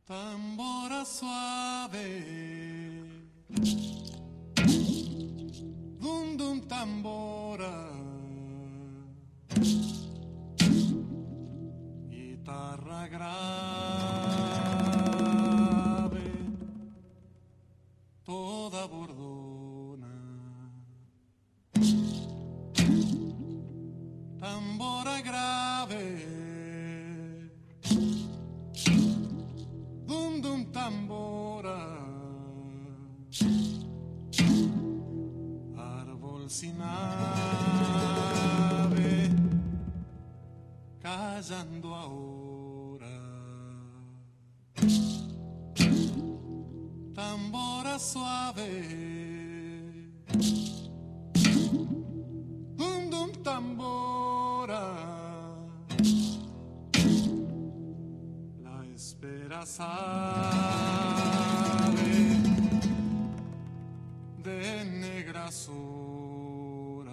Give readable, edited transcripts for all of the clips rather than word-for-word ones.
Tambora suave, dum dum tambora, guitarra grave, toda bordona, tambora grave. Dum dum tambora, árbol sin ave, callando ahora. Tambora suave, dum dum tambora. Espera sabe de negra sora.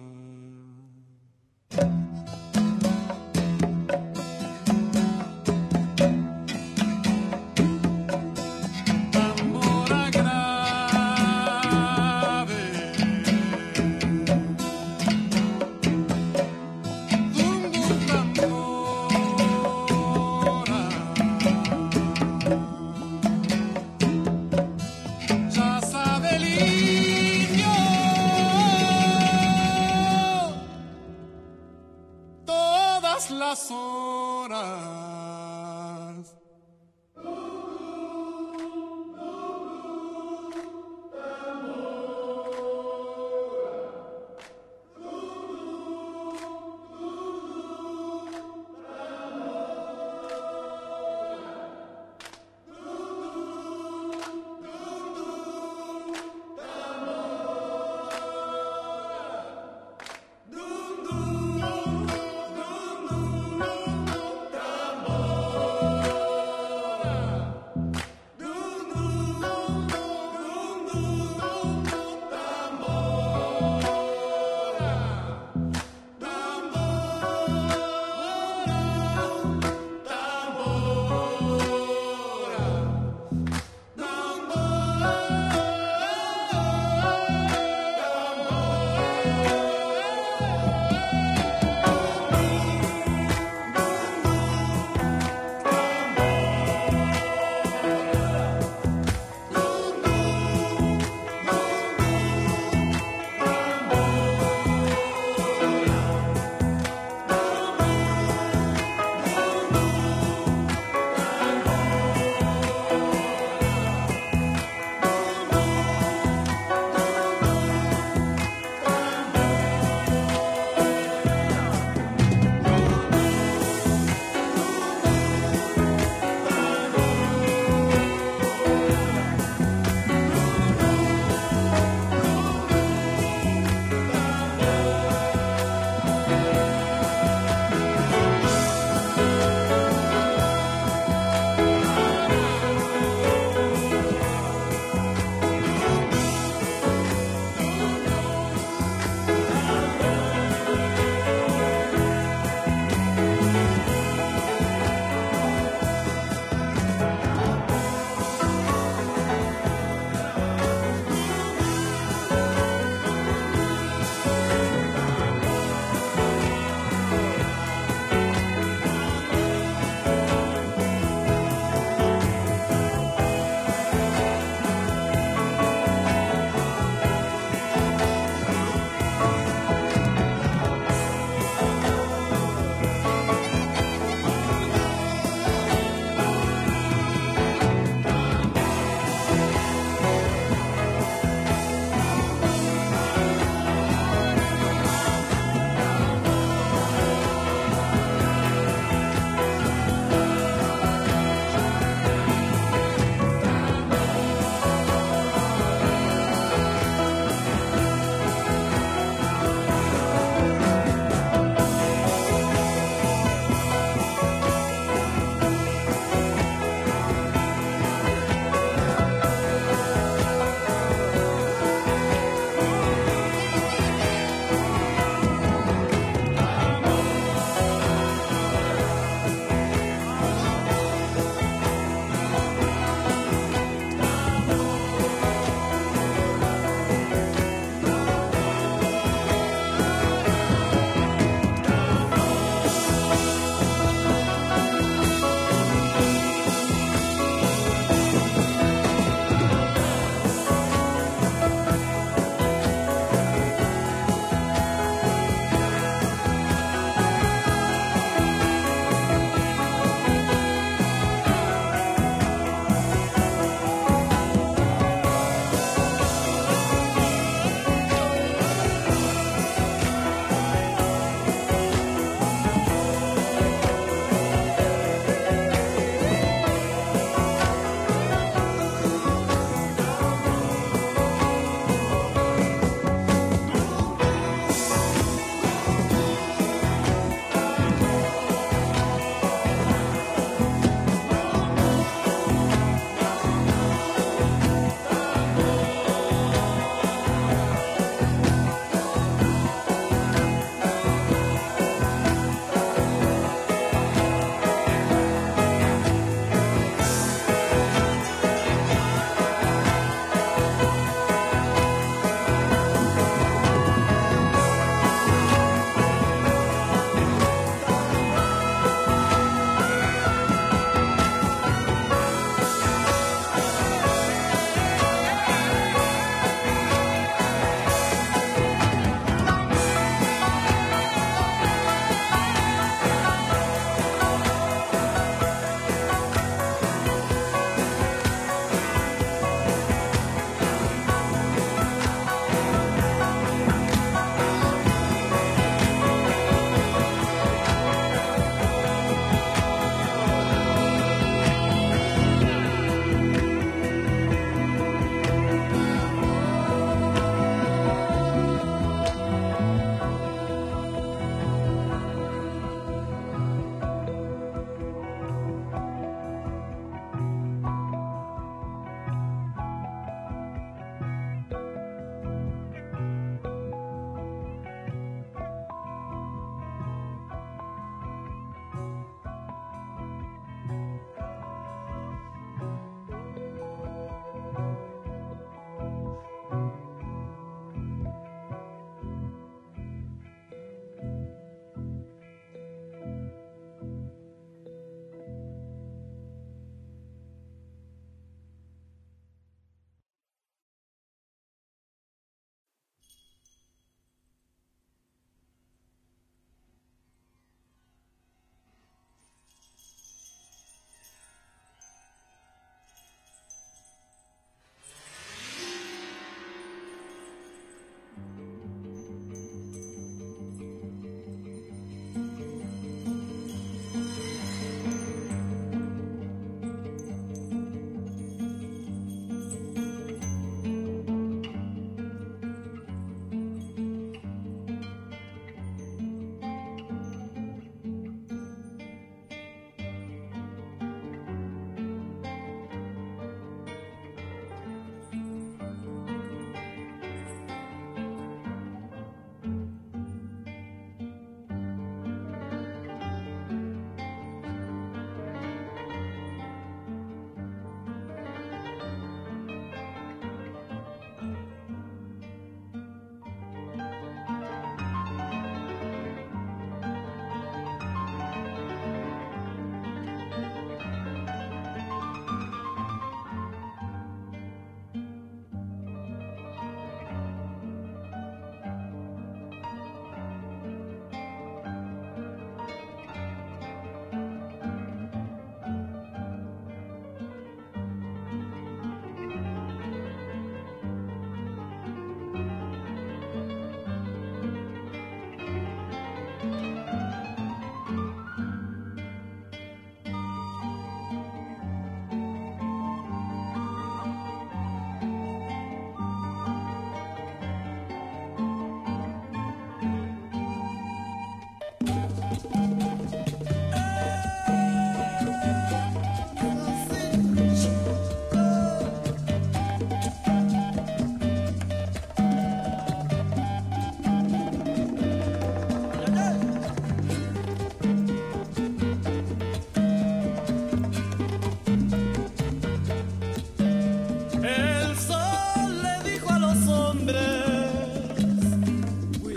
Tambora grave, dum dum tambora. Ya sabe el indio todas las horas.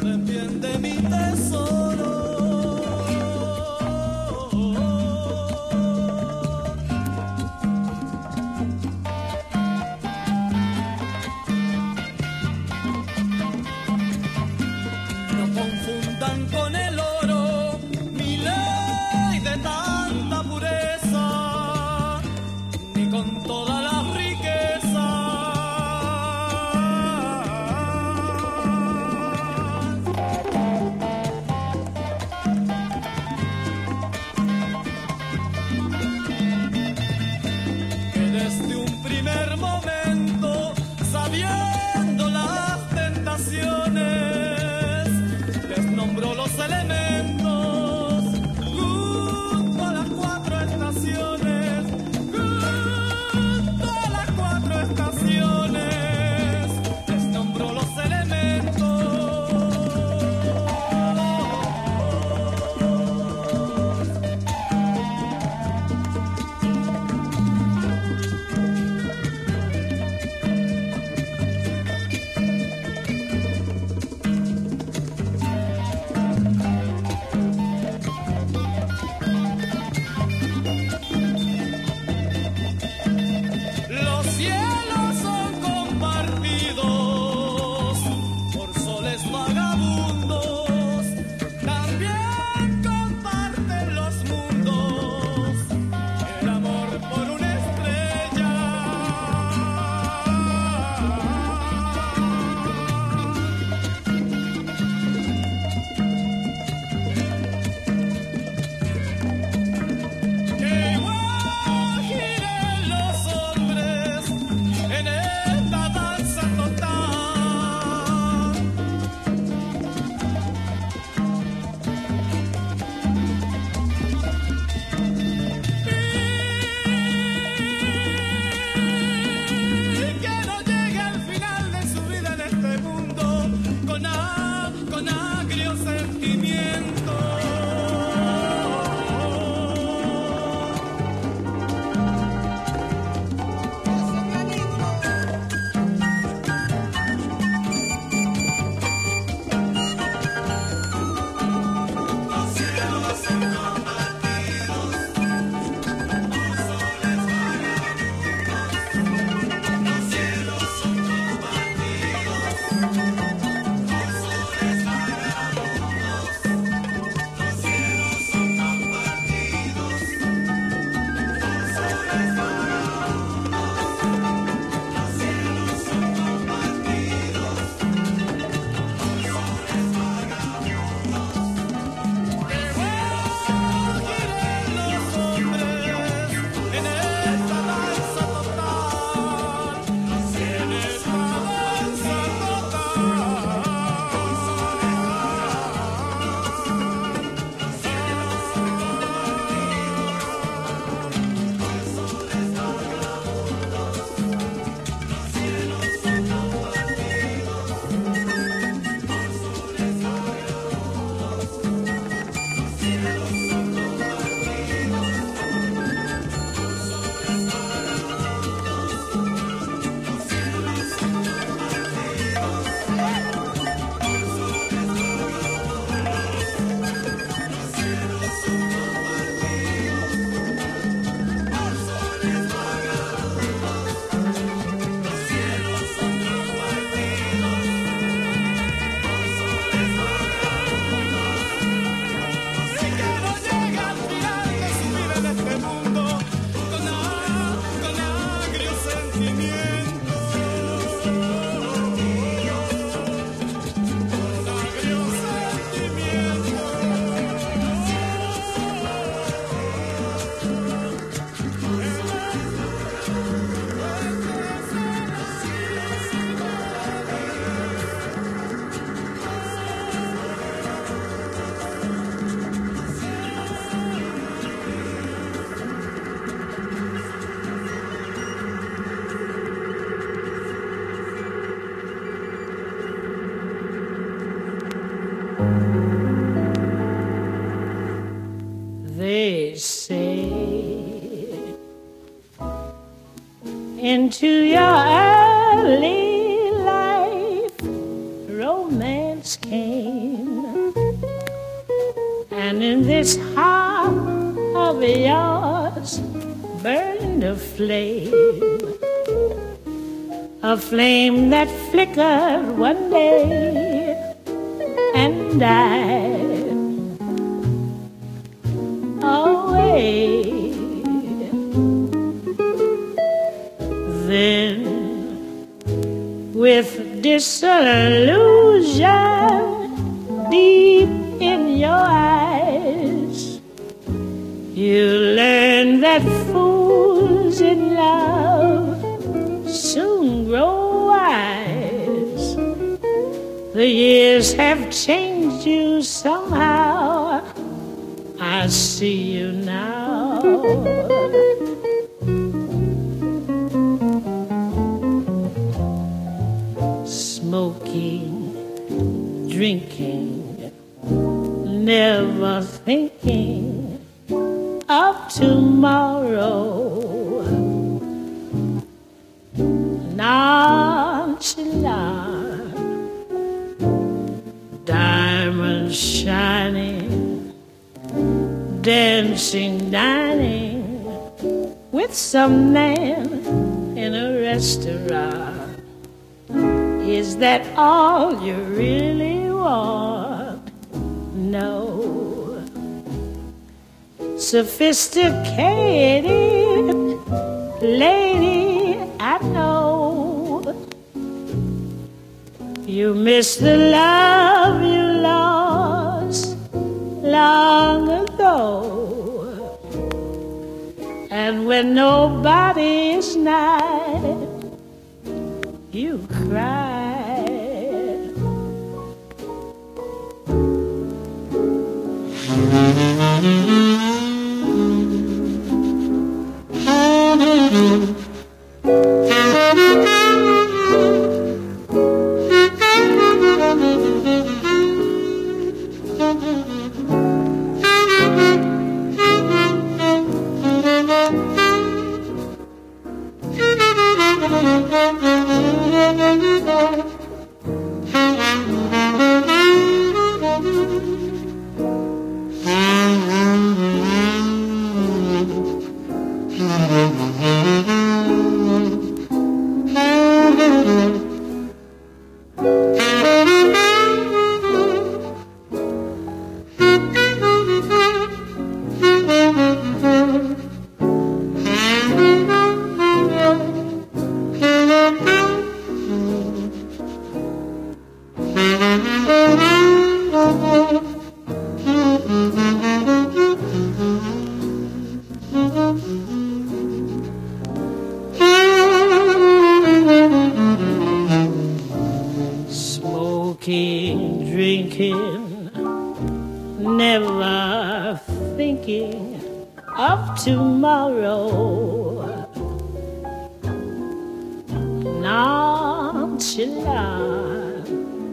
They say into your early life romance came, And in this heart of yours burned a flame that flickered one day and died away. Then, with disillusion deep in your eyes, you learn that fools in love soon grow wise. The years have changed you somehow. I see you now. Smoking, drinking, never thinking of tomorrow. Nonchalant, diamonds shining, dancing, dining with some man in a restaurant. Is that all you really want? No. Sophisticated lady, I know you miss the love you lost long ago. And when nobody is nigh, you cry. Smoking, drinking, never thinking of tomorrow. Nonchalant,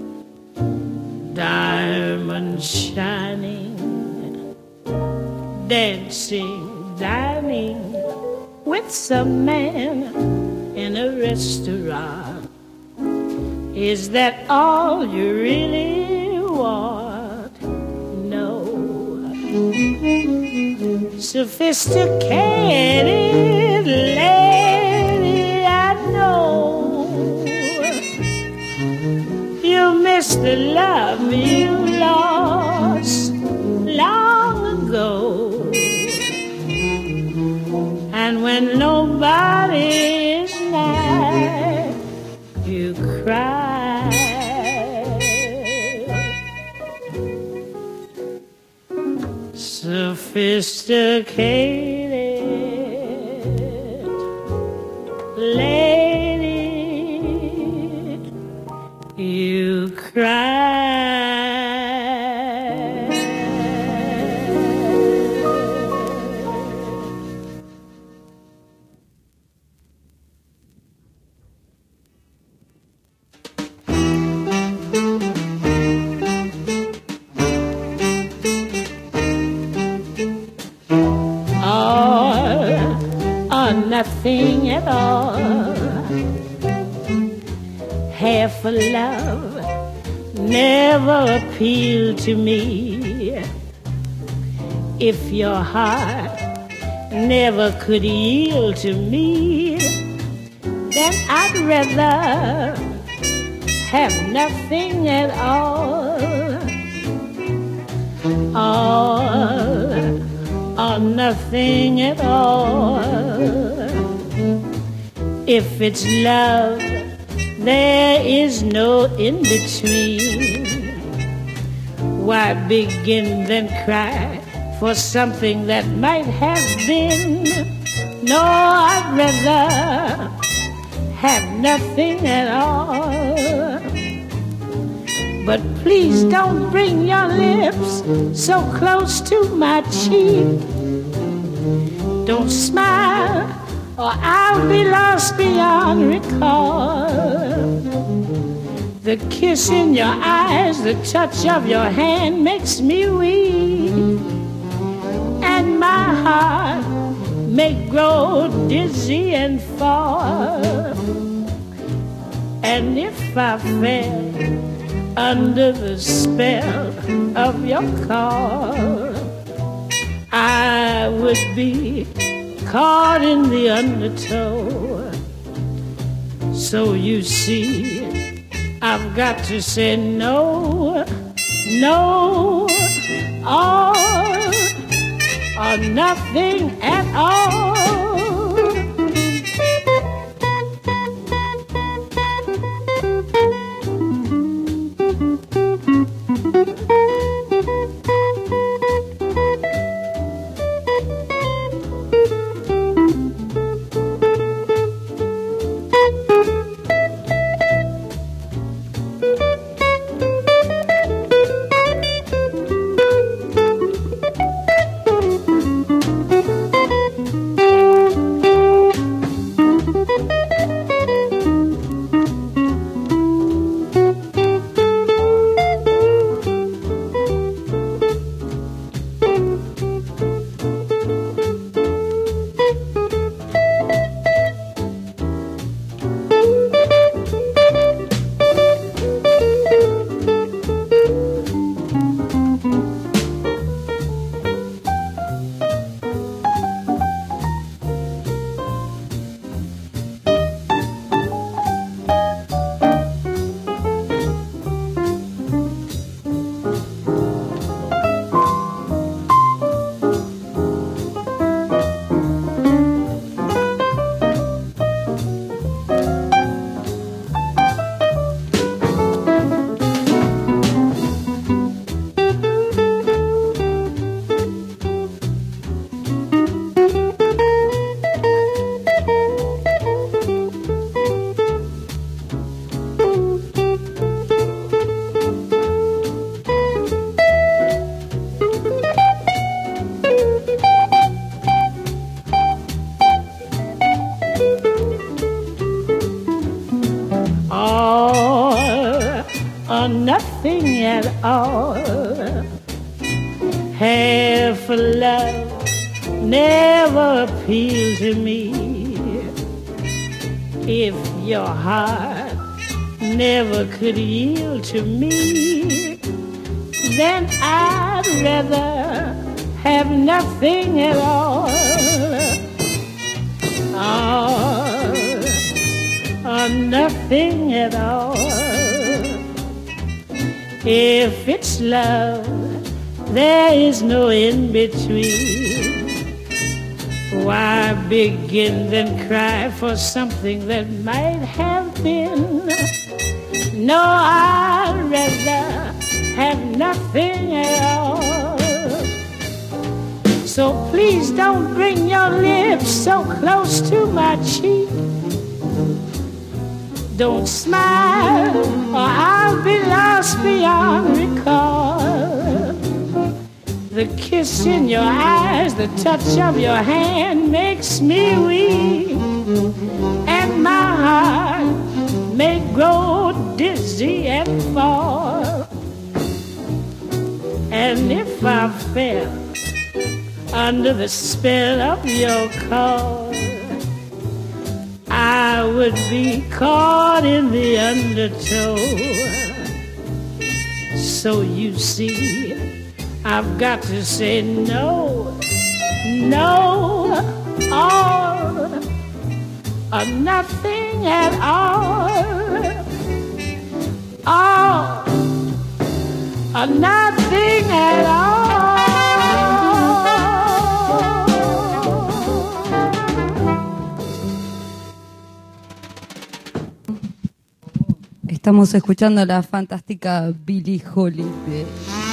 diamond shining, dancing, dining with some man in a restaurant. Is that all you really want? No. Sophisticated lady, I know you miss the love you lost long ago. And when nobody is nigh, you cry. Sophisticated lady, you cry. Nothing at all. Half a love never appealed to me. If your heart never could yield to me, then I'd rather have nothing at all. All or nothing at all. If it's love, there is no in between. Why begin then cry for something that might have been? No, I'd rather have nothing at all. But please don't bring your lips so close to my cheek. Don't smile or I'll be lost beyond recall. The kiss in your eyes, the touch of your hand makes me weak, and my heart may grow dizzy and fall. And if I fell under the spell of your call, I would be caught in the undertow. So you see, I've got to say no, no, all or nothing at all. Or nothing at all. Half a love never appealed to me. If your heart never could yield to me, then I'd rather have nothing at all. Or nothing at all. If it's love, there is no in between. Why begin then cry for something that might have been? No, I'd rather have nothing at all. So please don't bring your lips so close to my cheek. Don't smile or I'll be lost beyond recall. The kiss in your eyes, the touch of your hand makes me weak, and my heart may grow dizzy and fall. And if I fell under the spell of your call, I would be caught in the undertow. So you see, I've got to say no, no, all or nothing at all, all or nothing at all. Estamos escuchando la fantástica Billie Holiday.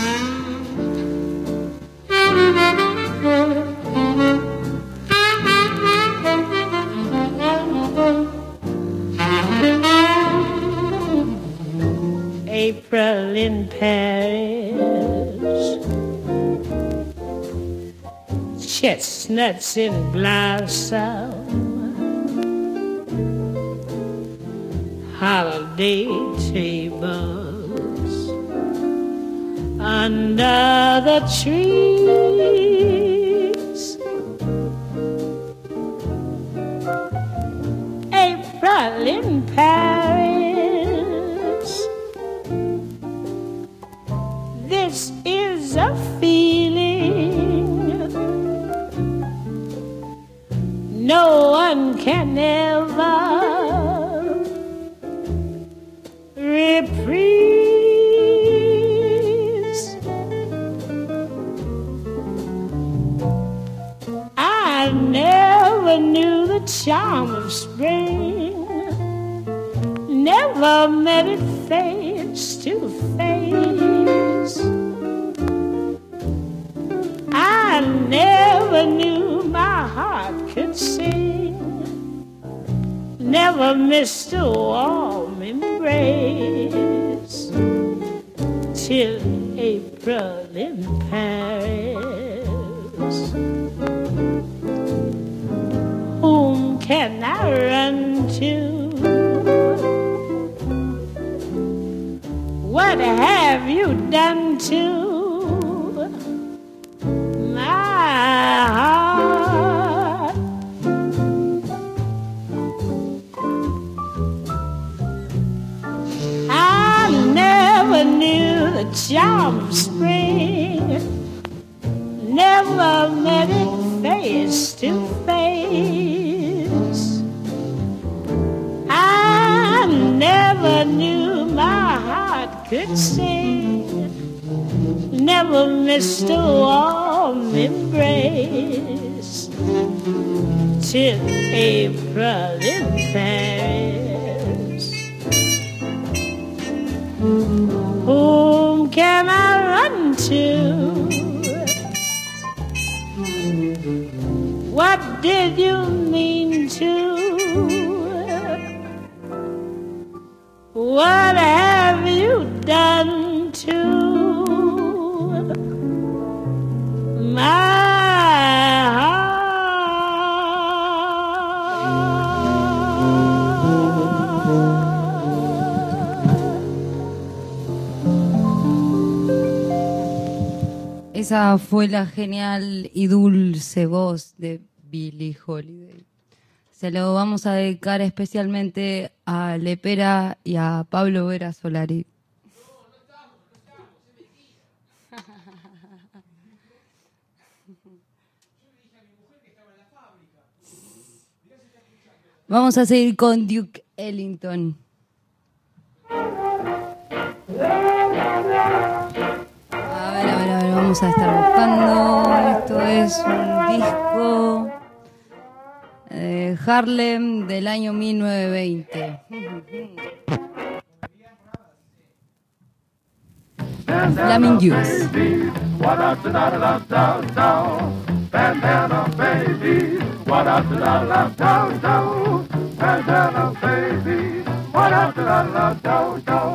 April in Paris, chestnuts in blossom, holiday tables under the trees. April in Paris, this is a feeling no one can ever reprise. I never knew the charm of spring, never met it face to face. I never knew my heart could sing, never missed a warm embrace till April in Paris. Whom can I run to? What have you done to my heart? I never knew the charm of spring, never met it face to face. I never knew my heart could sing, never missed a warm embrace till April in Paris. Whom can I run to? What did you mean to? What have you done to my heart? Esa fue la genial y dulce voz de Billie Holiday. Se lo vamos a dedicar especialmente a Lepera y a Pablo Vera Solari. Vamos a seguir con Duke Ellington. A ver, vamos a estar buscando. Esto es un disco de Harlem del año 1920. Flaming Youth. Bandana baby, what up to la la do do? Bandana baby, what up to la la do do?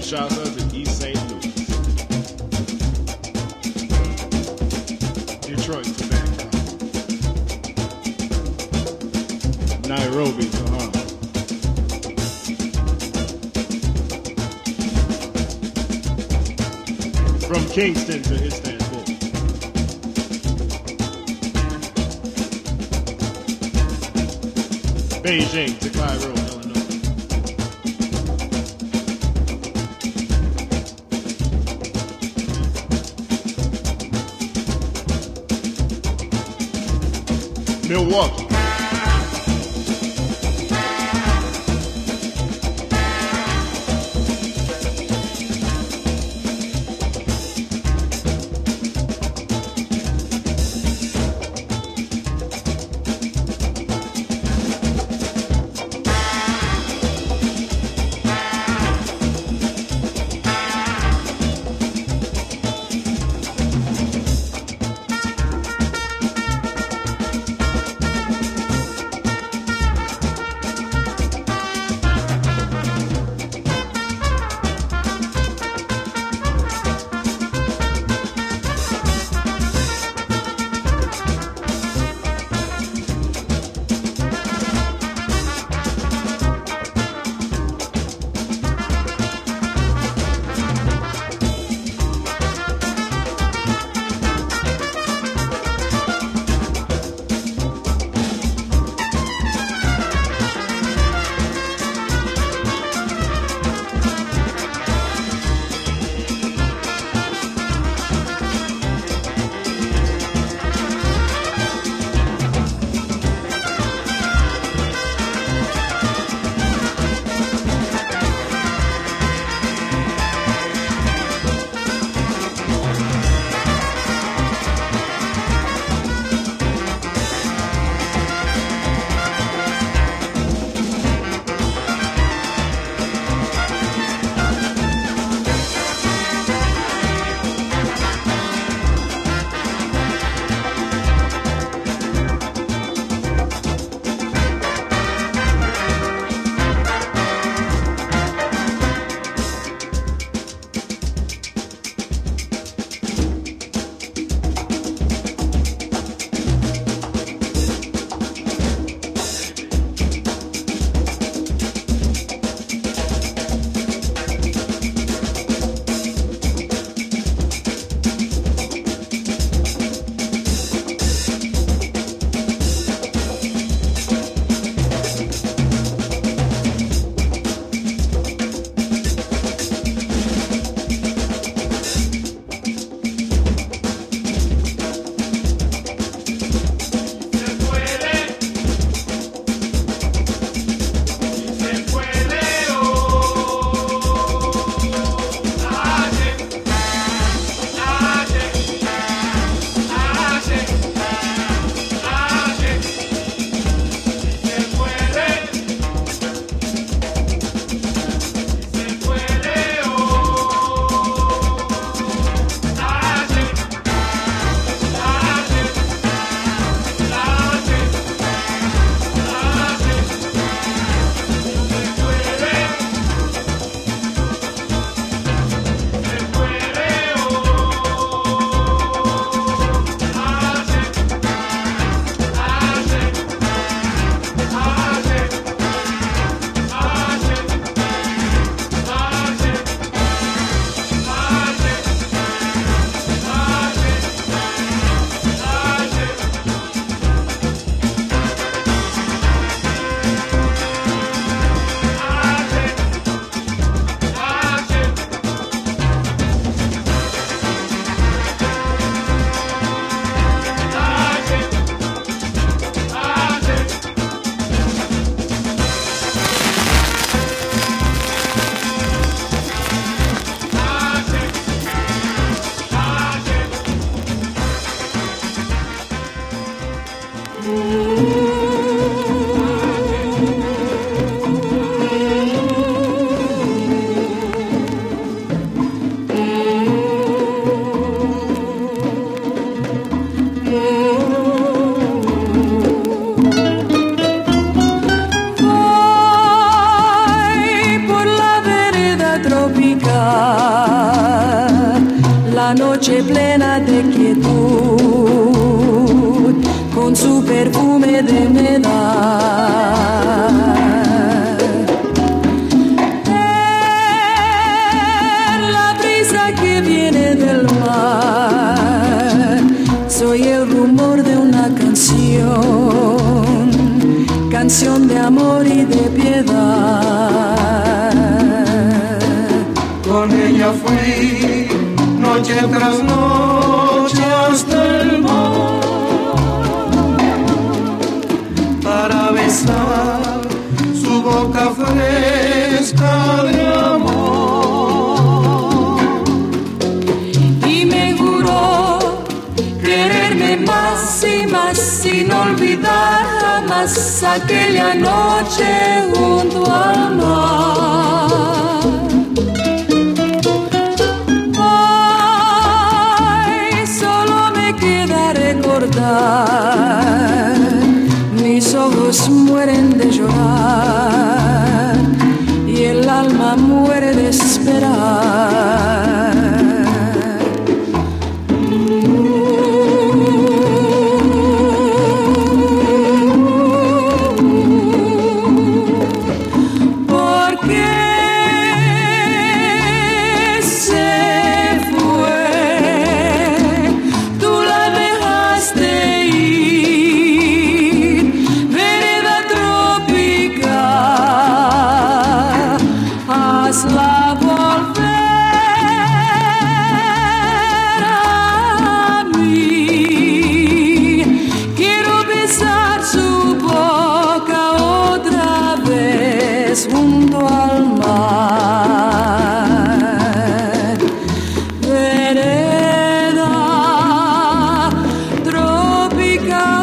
Kinshasa to East St. Louis. Detroit to Bangkok. Nairobi to Harlem. From Kingston to Istanbul. Beijing to Cairo, Illinois. Milwaukee. una noche plena de quietud, con su perfume de humedad. La brisa que viene del mar, soy el rumor de una canción, canción de amor y de piedad. Con ella fui noche tras noche hasta el mar para besar su boca fresca de amor. Y me juró quererme más y más sin olvidar jamás aquella noche junto al mar. Ay, solo me queda recordar, mis ojos mueren de llorar y el alma muere de esperar. Junto al mar, vereda tropical.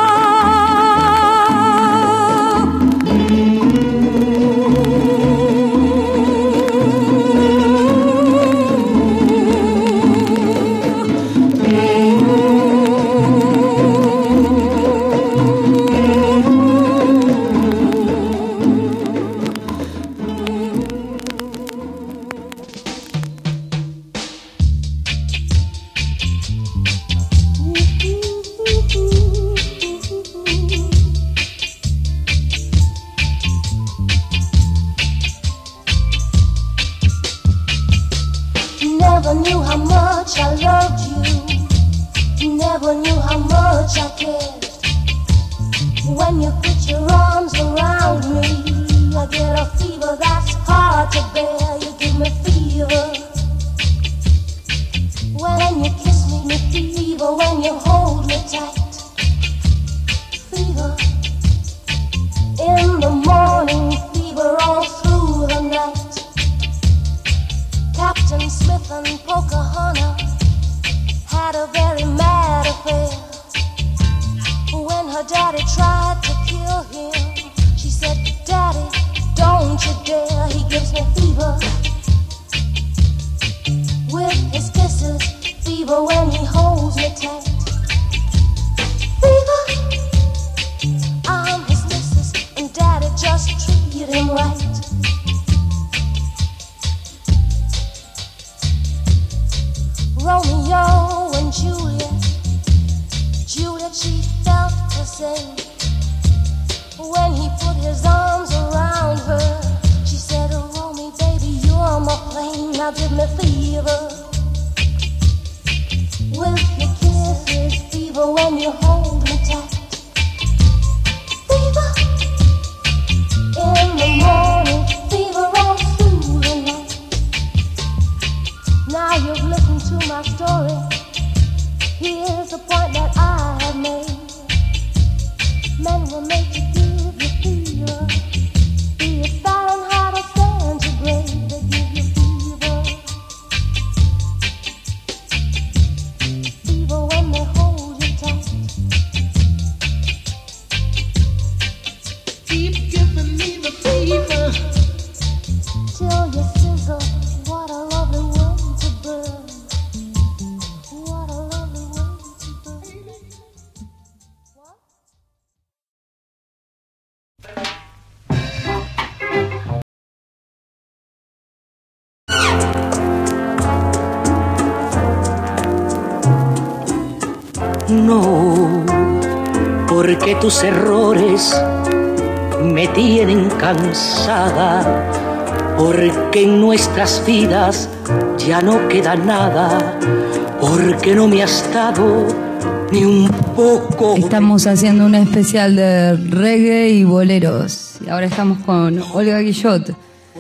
Never knew how much I loved you. Never knew how much I cared. When you put your arms around me, I get a fever that's hard to bear. You give me fever. When you kiss me, fever. When you hold me tight, fever. In the morning, fever all through the night. Captain Smith and Pocahontas had a very mad affair. When her daddy tried to kill him, she said, "Daddy, don't you dare, he gives me fever." With his kisses, fever when he holds me tight. Fever, I'm his missus and Daddy just treated him right. Romeo and Juliet, Juliet, she felt the same. When he put his arms around her, she said, "Oh, Romeo, baby, you're my flame, now give me fever." With your kisses, fever when you hold me tight. Fever, in the morning, fever all through the night. Now you've listened to my story. Here's the point that I have made. Men were made to give you fever. Be it Fahrenheit or centigrade, they give you fever. No, porque tus errores me tienen cansada, porque en nuestras vidas ya no queda nada, porque no me has dado ni un poco. Estamos haciendo un especial de reggae y boleros. Y ahora estamos con Olga Guillot.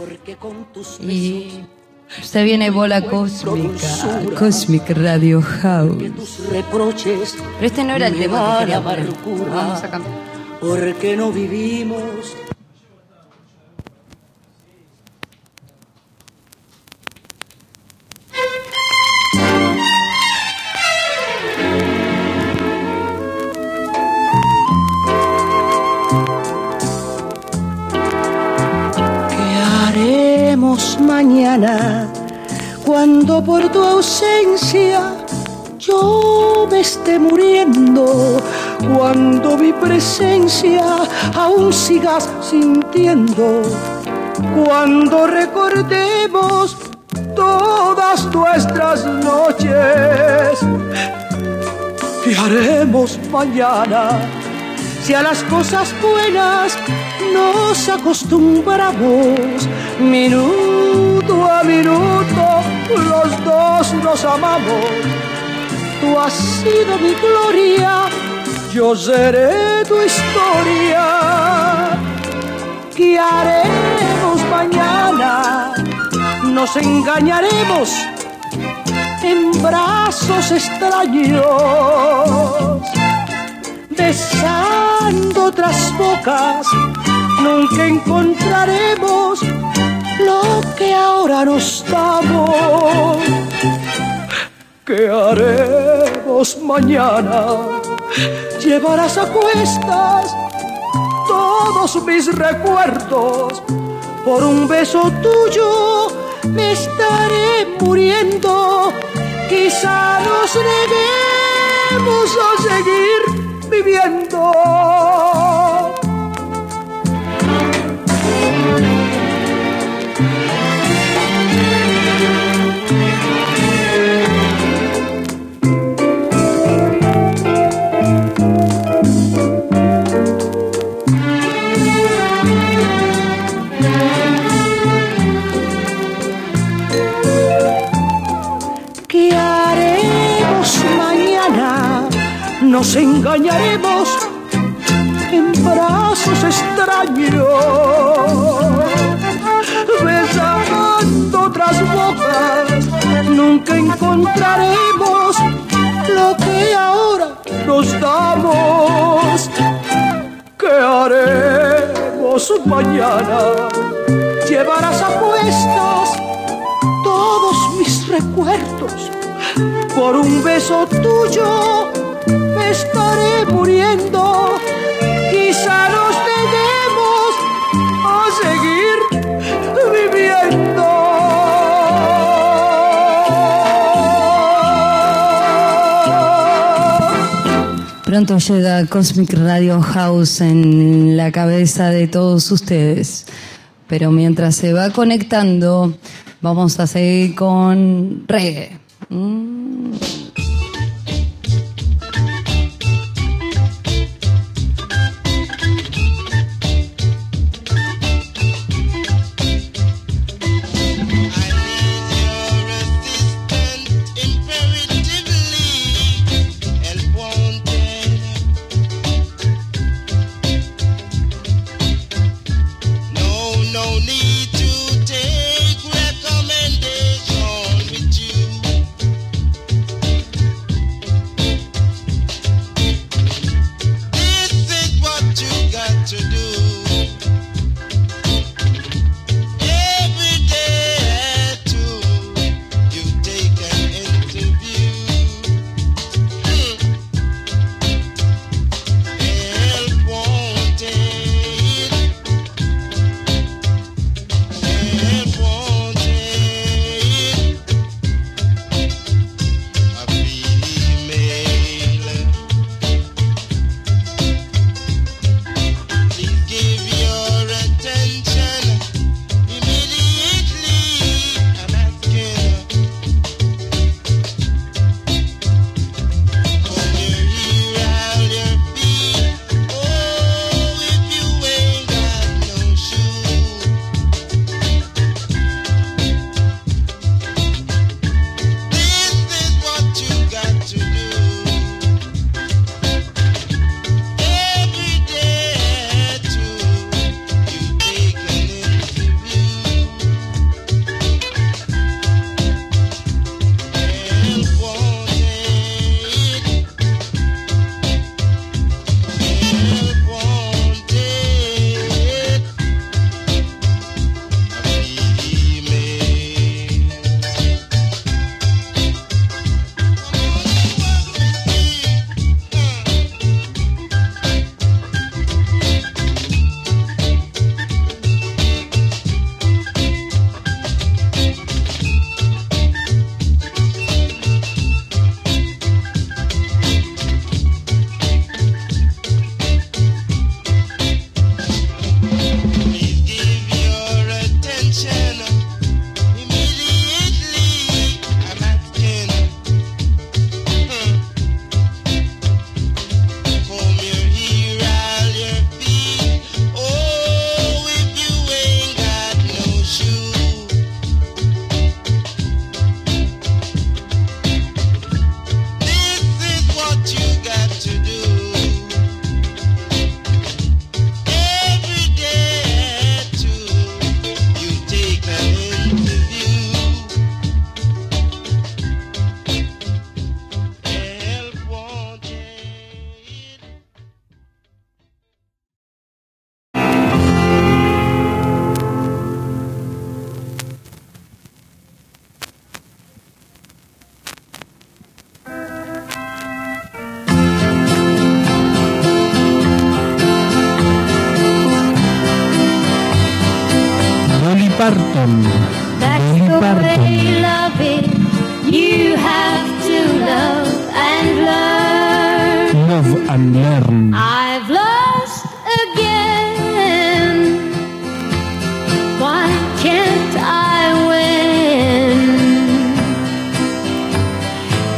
Y se viene Bola Cósmica, Cosmic Radio House. Pero este no era el tema que quería poner. Vamos a cambiar. Porque no vivimos. Mañana, cuando por tu ausencia yo me esté muriendo, cuando mi presencia aún sigas sintiendo, cuando recordemos todas nuestras noches. ¿Qué haremos mañana si a las cosas buenas nos acostumbramos? Minuto a minuto los dos nos amamos. Tú has sido mi gloria, yo seré tu historia. ¿Qué haremos mañana? Nos engañaremos en brazos extraños, besando otras bocas. Nunca encontraremos lo que ahora nos damos. ¿Qué haremos mañana? Llevarás a cuestas todos mis recuerdos. Por un beso tuyo me estaré muriendo. Quizá nos neguemos a seguir viviendo. ¿Qué haremos mañana? Nos engañaremos en brazos extraños, besando otras bocas. Nunca encontraremos lo que ahora nos damos. ¿Qué haremos mañana? Llevarás a cuestas todos mis recuerdos. Por un beso tuyo me estaré muriendo. Quizá nos neguemos a seguir viviendo. Pronto llega Cosmic Radio House en la cabeza de todos ustedes. Pero mientras se va conectando, vamos a seguir con reggae.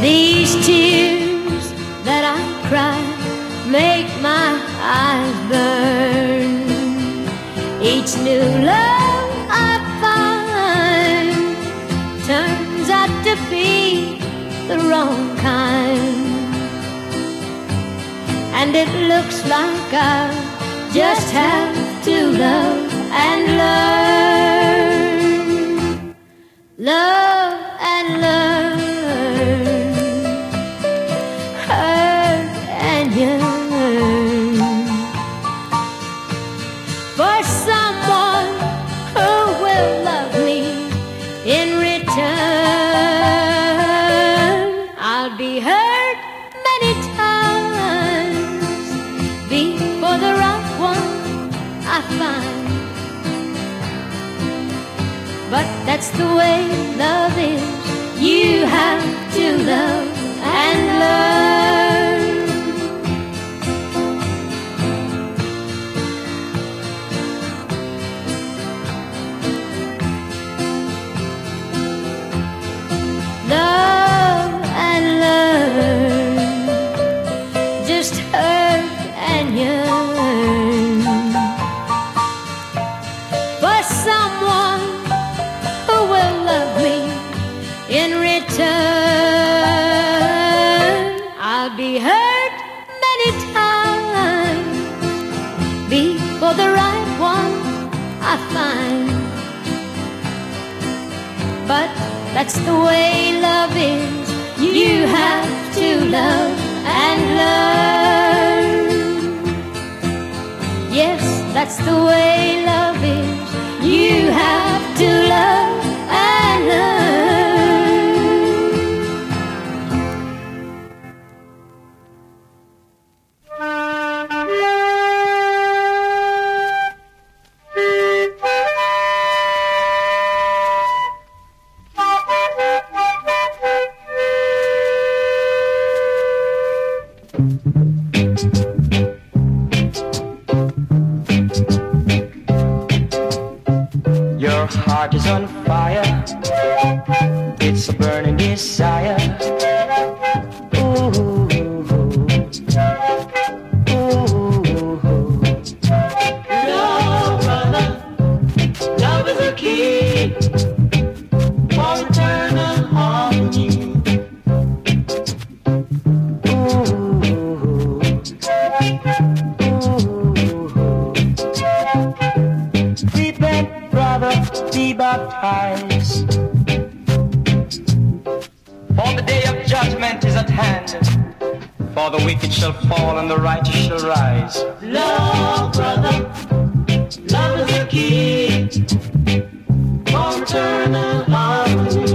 These tears that I cry make my eyes burn. Each new love I find turns out to be the wrong kind, and it looks like I just have to love and learn. Love and learn, hurt and yearn for someone who will love me in return. I'll be hurt many times before the right one I find, but that's the way love is. You have to love and learn. Love and learn, just hurt and yearn for someone who will love me in return. I'll be hurt many times before the right one I find, but that's the way love is. You have to love and learn. Yes, that's the way love is. You have to love and learn. Your heart is on fire, it's a burning desire. Ooh, love, brother, love is a key for eternal harmony. Repent, brother, be baptized, for the day of judgment is at hand, for the wicked shall fall and the righteous shall rise. Love, brother, love is the key for eternal harmony.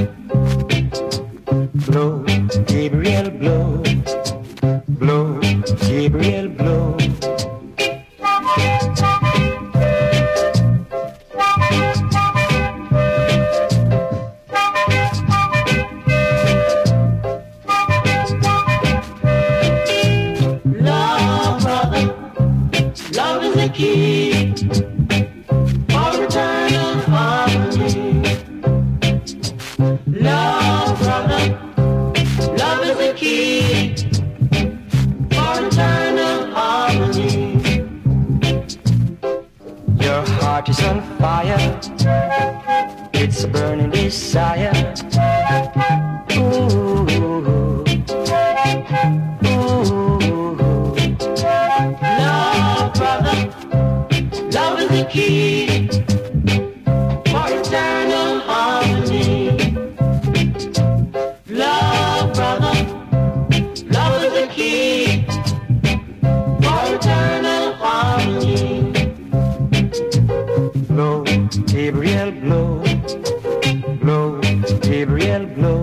Blow, Gabriel, blow, blow, Gabriel, blow. Key for eternal harmony. Love, brother, love is the key for eternal harmony. Your heart is on fire, it's a burning desire. Ooh. Key for eternal harmony. Love, brother, love is the key for eternal harmony. Blow, Gabriel, blow, blow, Gabriel, blow.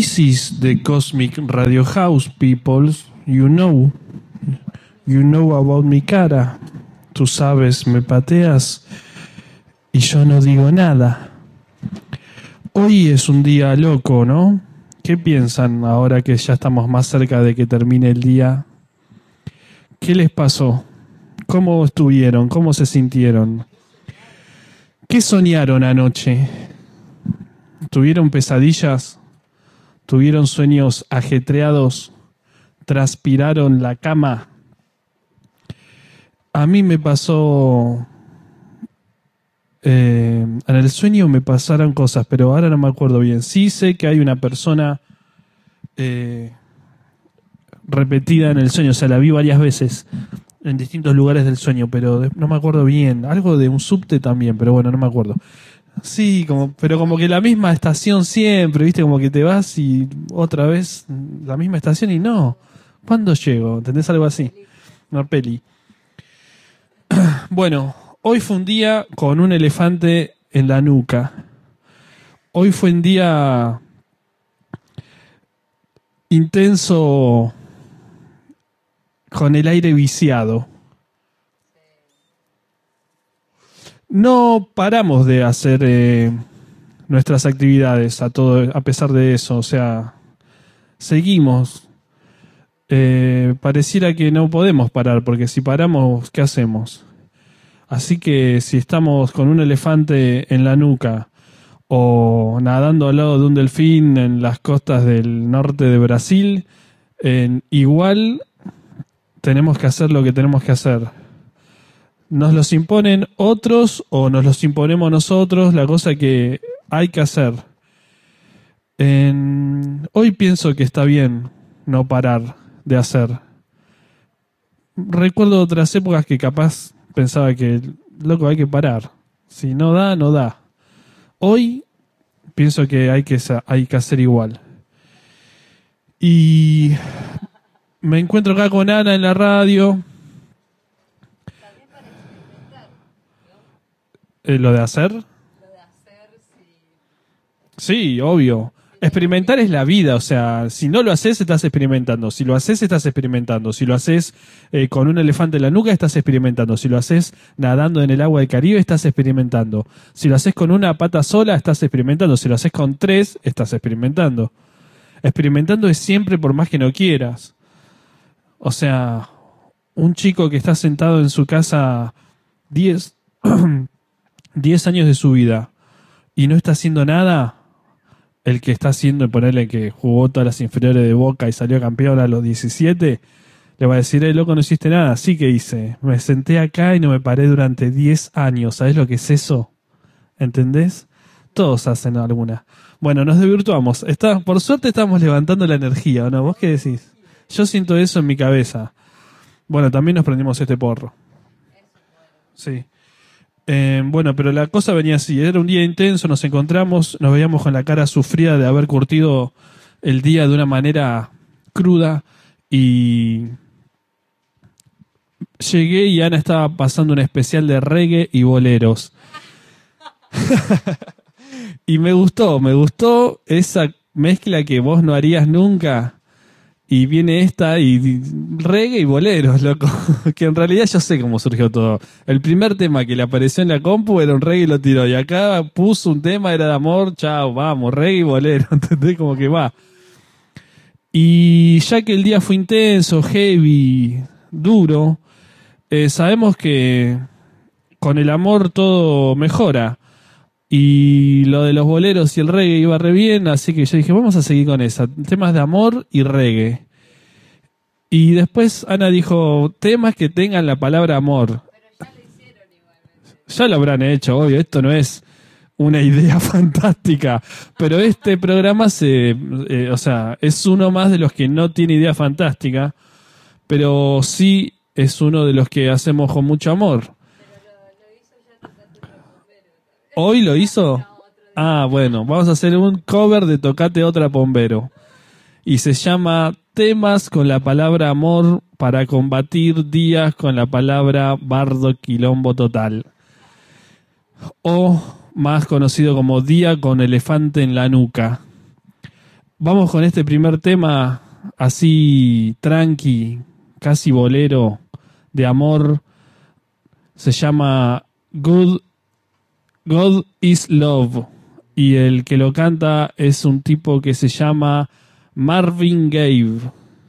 This is the Cosmic Radio House, people. You know about mi cara. Tú sabes, me pateas y yo no digo nada. Hoy es un día loco, ¿no? ¿Qué piensan ahora que ya estamos más cerca de que termine el día? ¿Qué les pasó? ¿Cómo estuvieron? ¿Cómo se sintieron? ¿Qué soñaron anoche? ¿Tuvieron pesadillas? ¿Tuvieron sueños ajetreados? ¿Transpiraron la cama? A mí me pasó... en el sueño me pasaron cosas, pero ahora no me acuerdo bien. Sí sé que hay una persona repetida en el sueño, o sea, la vi varias veces en distintos lugares del sueño, pero no me acuerdo bien. Algo de un subte también, pero bueno, no me acuerdo. Sí, pero como que la misma estación siempre, ¿viste? Como que te vas y otra vez la misma estación y no. ¿Cuándo llego? ¿Entendés? Algo así. Una peli. Bueno, hoy fue un día con un elefante en la nuca. Hoy fue un día intenso con el aire viciado. No paramos de hacer nuestras actividades a pesar de eso. O sea, seguimos. Pareciera que no podemos parar, porque si paramos, ¿qué hacemos? Así que si estamos con un elefante en la nuca o nadando al lado de un delfín en las costas del norte de Brasil, igual tenemos que hacer lo que tenemos que hacer. Nos los imponen otros o nos los imponemos nosotros, la cosa que hay que hacer. Hoy pienso que está bien no parar de hacer. Recuerdo otras épocas que capaz pensaba que, loco, hay que parar. Si no da, no da. Hoy pienso que hay que hacer igual. Y me encuentro acá con Ana en la radio. ¿Lo de hacer? Sí, obvio. Experimentar es la vida, o sea, si no lo haces, estás experimentando. Si lo haces, estás experimentando. Si lo haces con un elefante en la nuca, estás experimentando. Si lo haces nadando en el agua del Caribe, estás experimentando. Si lo haces con una pata sola, estás experimentando. Si lo haces con 3, estás experimentando. Experimentando es siempre por más que no quieras. O sea, un chico que está sentado en su casa 10 años de su vida y no está haciendo nada... El que está haciendo, ponerle que jugó todas las inferiores de Boca y salió campeón a los 17, le va a decir, loco, no hiciste nada. Sí que hice. Me senté acá y no me paré durante 10 años. ¿Sabés lo que es eso? ¿Entendés? Todos hacen alguna. Bueno, nos desvirtuamos. Por suerte estamos levantando la energía, ¿o no? ¿Vos qué decís? Yo siento eso en mi cabeza. Bueno, también nos prendimos este porro. Sí. Bueno, pero la cosa venía así. Era un día intenso, nos encontramos, nos veíamos con la cara sufrida de haber curtido el día de una manera cruda y llegué y Ana estaba pasando un especial de reggae y boleros. Y me gustó esa mezcla que vos no harías nunca. Y viene esta y reggae y boleros, loco. Que en realidad yo sé cómo surgió todo. El primer tema que le apareció en la compu era un reggae y lo tiró. Y acá puso un tema, era de amor, chao, vamos, reggae y bolero. ¿Entendés? Como que va. Y ya que el día fue intenso, heavy, duro, sabemos que con el amor todo mejora. Y lo de los boleros y el reggae iba re bien, así que yo dije, vamos a seguir con esa. Temas de amor y reggae. Y después Ana dijo, temas que tengan la palabra amor. Pero ya lo hicieron igualmente. Ya lo habrán hecho, obvio. Esto no es una idea fantástica. Pero este programa es uno más de los que no tiene idea fantástica. Pero sí es uno de los que hacemos con mucho amor. ¿Hoy lo hizo? Ah, bueno, vamos a hacer un cover de Tocate Otra Pombero. Y se llama Temas con la palabra amor para combatir días con la palabra bardo quilombo total. O más conocido como Día con elefante en la nuca. Vamos con este primer tema así tranqui, casi bolero, de amor. Se llama God is Love. Y el que lo canta es un tipo que se llama Marvin Gaye.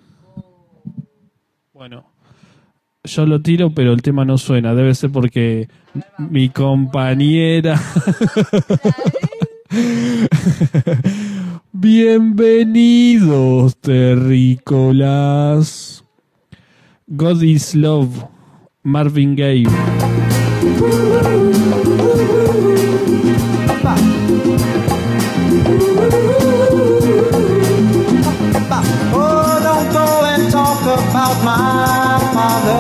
Bueno, yo lo tiro, pero el tema no suena. Debe ser porque mi compañera... Bienvenidos, terrícolas. God is Love, Marvin Gaye. Oh, don't go and talk about my father.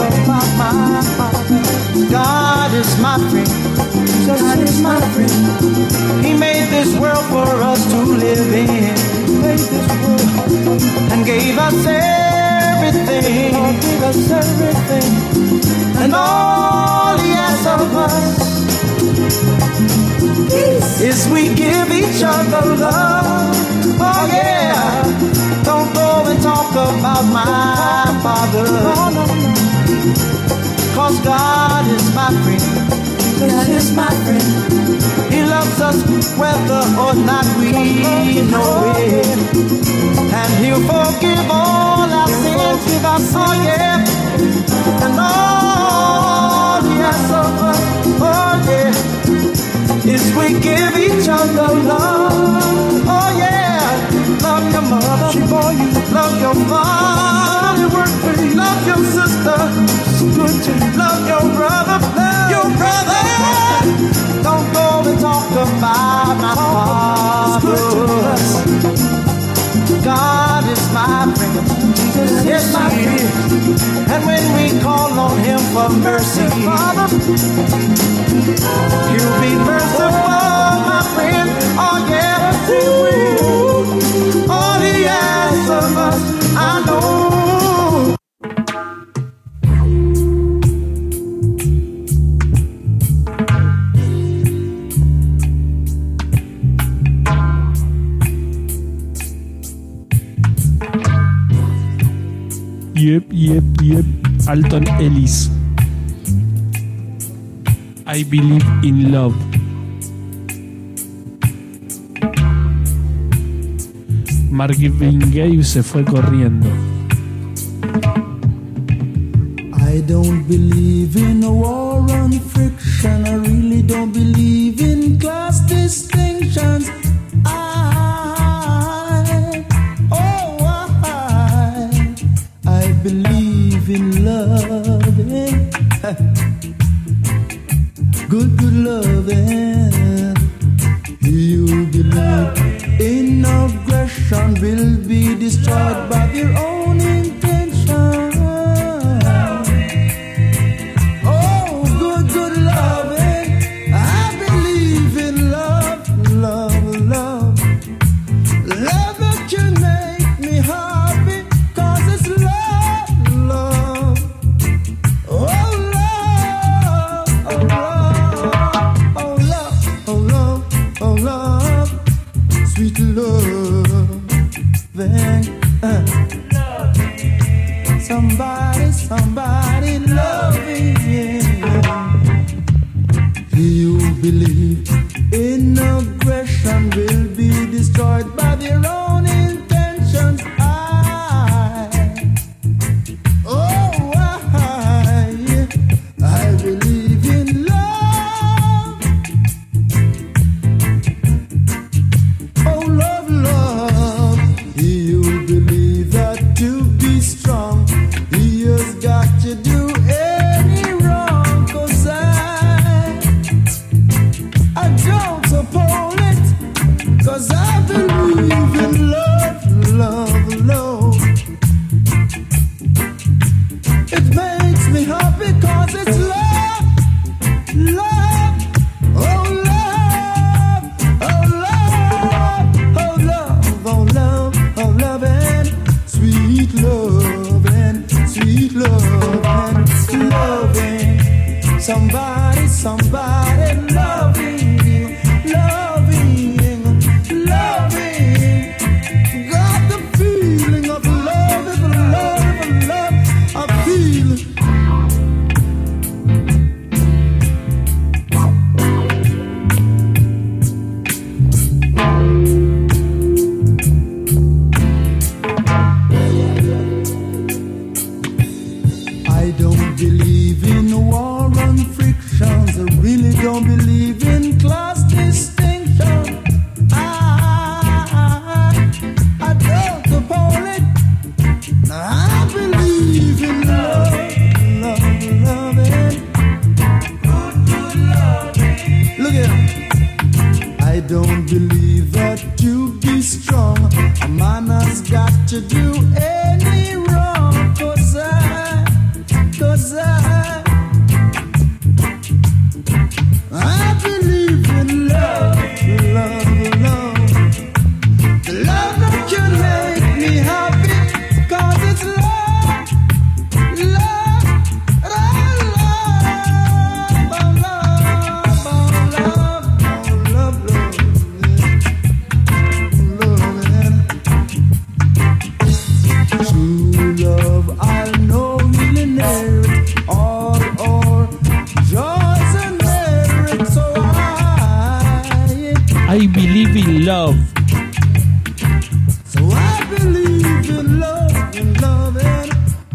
God is my friend. God is my friend. He made this world for us to live in. Made this world and gave us everything. Gave us everything. And all He asks of us is we give each other love. Oh yeah. Don't go and talk about my father. 'Cause God is my friend. God is my friend. He loves us whether or not we know it. And He'll forgive all our sins. Oh yeah. And all He asks of us, oh yeah, is we give each other love. Oh yeah. Love your mother, she bore you. Love your father, work for you. Love your sister, good to love your brother, love your brother. Don't go and talk about my father. God is my friend. Jesus is my friend. And when we call on Him for mercy, Father, He'll be merciful, my friend. Oh yeah, He will. All He asks of us, I know. Yep. Alton Ellis. I Believe in Love. Marvin Gaye se fue corriendo. I don't believe in a war on friction. I really don't believe in class distinctions. I believe in loving, good loving. You believe in aggression will be destroyed by their own intention. Oh, good loving. I believe in love. Love that can make me happy, 'cause it's love. Sweet love, somebody loving you. You believe in aggression will be destroyed by their own intentions. I believe in love. Oh, love. You believe that to be strong, He has got to do any wrong. 'Cause I don't support it. 'Cause I believe in love. It makes me happy 'cause it's love. Loving, sweet loving, somebody loving. don't believe in class distinction. I don't support it. I believe in love, loving. Look at him. I don't believe that to be strong, a man has got to do any wrong. Cause I believe in love, love, love. The love that can make me happy, cause it's love, love, love, love, love, love, love. True love, I know really merit all our joys and merits. So I believe in love. So I believe in love and loving.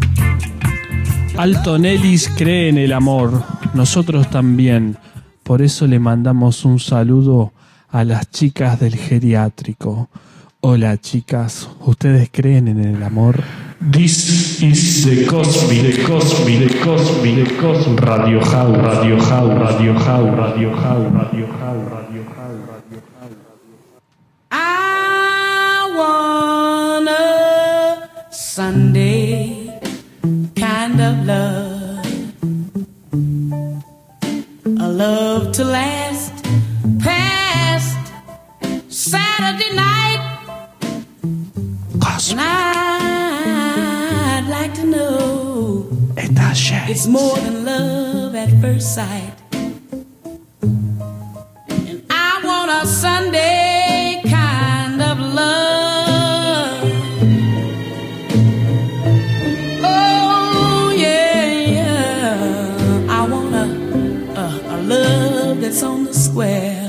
Alton Ellis cree en el amor. Nosotros también. Por eso le mandamos un saludo a las chicas del geriátrico. Hola chicas, ¿ustedes creen en el amor? This is the Cosmic Radio House, Radio House, Radio House, Radio House, Radio House, Radio House, Radio House. I want a Sunday kind of love, a love to last past Saturday night. And I'd like to know it's more than love at first sight. And I want a Sunday kind of love. Oh yeah, I want a love that's on the square.